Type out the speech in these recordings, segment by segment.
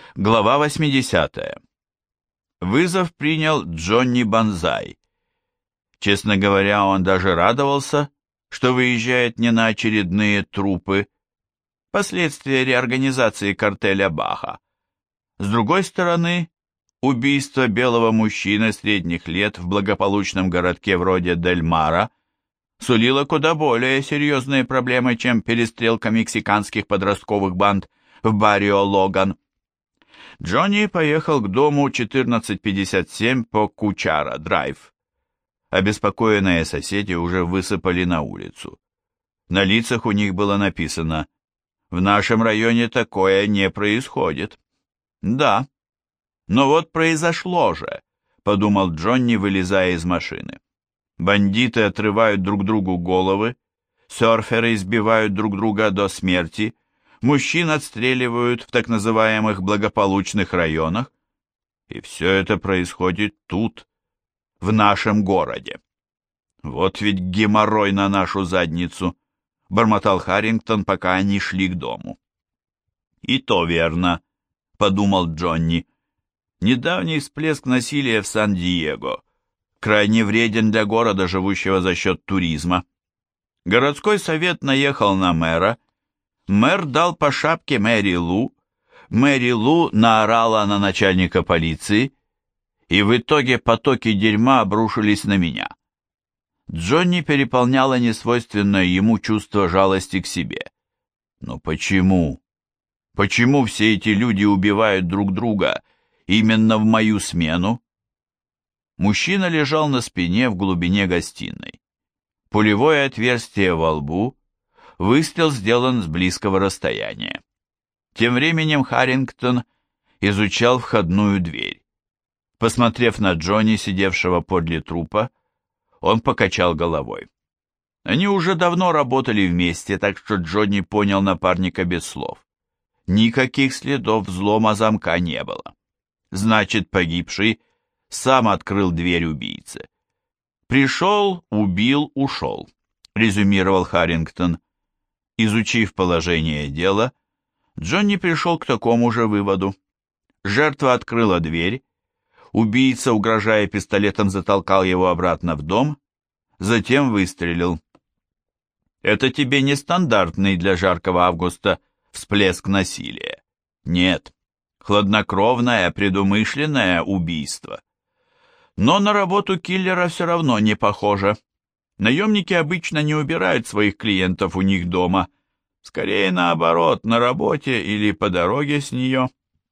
Глава 80. Вызов принял Джонни Банзай. Честно говоря, он даже радовался, что выезжает не на очередные трупы, последствия реорганизации картеля Баха. С другой стороны, убийство белого мужчины средних лет в благополучном городке вроде Дель-Мара сулило куда более серьезные проблемы, чем перестрелка мексиканских подростковых банд в баррио Логан. Джонни поехал к дому 1457 по Кучара-драйв. Обеспокоенные соседи уже высыпали на улицу. На лицах у них было написано: «В нашем районе такое не происходит». «Да, но вот произошло же», — подумал Джонни, вылезая из машины. Бандиты отрывают друг другу головы, серферы избивают друг друга до смерти, мужчин отстреливают в так называемых благополучных районах. И все это происходит тут, в нашем городе. «Вот ведь геморрой на нашу задницу», — бормотал Харрингтон, пока они шли к дому. «И то верно», — подумал Джонни. «Недавний всплеск насилия в Сан-Диего крайне вреден для города, живущего за счет туризма. Городской совет наехал на мэра, мэр дал по шапке Мэри Лу наорала на начальника полиции, и в итоге потоки дерьма обрушились на меня». Джонни переполняло несвойственное ему чувство жалости к себе. Но почему? Почему все эти люди убивают друг друга именно в мою смену? Мужчина лежал на спине в глубине гостиной. Пулевое отверстие во лбу, выстрел сделан с близкого расстояния. Тем временем Харрингтон изучал входную дверь. Посмотрев на Джонни, сидевшего подле трупа, он покачал головой. Они уже давно работали вместе, так что Джонни понял напарника без слов. Никаких следов взлома замка не было. Значит, погибший сам открыл дверь убийце. «Пришел, убил, ушел», — резюмировал Харрингтон. Изучив положение дела, Джонни пришел к такому же выводу. Жертва открыла дверь, убийца, угрожая пистолетом, затолкал его обратно в дом, затем выстрелил. Это тебе не стандартный для жаркого августа всплеск насилия. Нет, хладнокровное, предумышленное убийство. Но на работу киллера все равно не похоже. Наемники обычно не убирают своих клиентов у них дома. Скорее наоборот, на работе или по дороге с нее.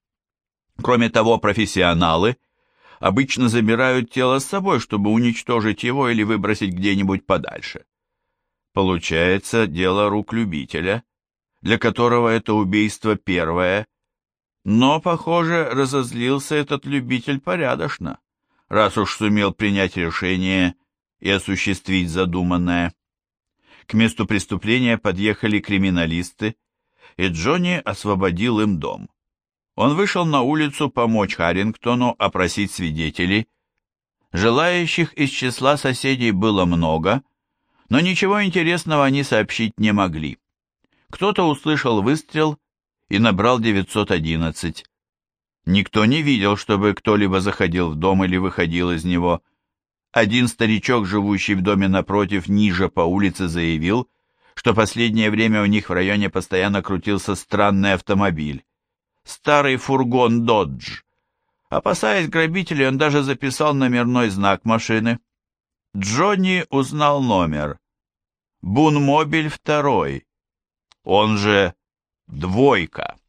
Кроме того, профессионалы обычно забирают тело с собой, чтобы уничтожить его или выбросить где-нибудь подальше. Получается, дело рук любителя, для которого это убийство первое. Но, похоже, разозлился этот любитель порядочно, раз уж сумел принять решение и осуществить задуманное. К месту преступления подъехали криминалисты, и Джонни освободил им дом. Он вышел на улицу помочь Харрингтону опросить свидетелей. Желающих из числа соседей было много, но ничего интересного они сообщить не могли. Кто-то услышал выстрел и набрал 911. Никто не видел, чтобы кто-либо заходил в дом или выходил из него. Один старичок, живущий в доме напротив, ниже по улице, заявил, что последнее время у них в районе постоянно крутился странный автомобиль. Старый фургон «Додж». Опасаясь грабителей, он даже записал номерной знак машины. Джонни узнал номер. Бунмобиль 2, он же «Двойка».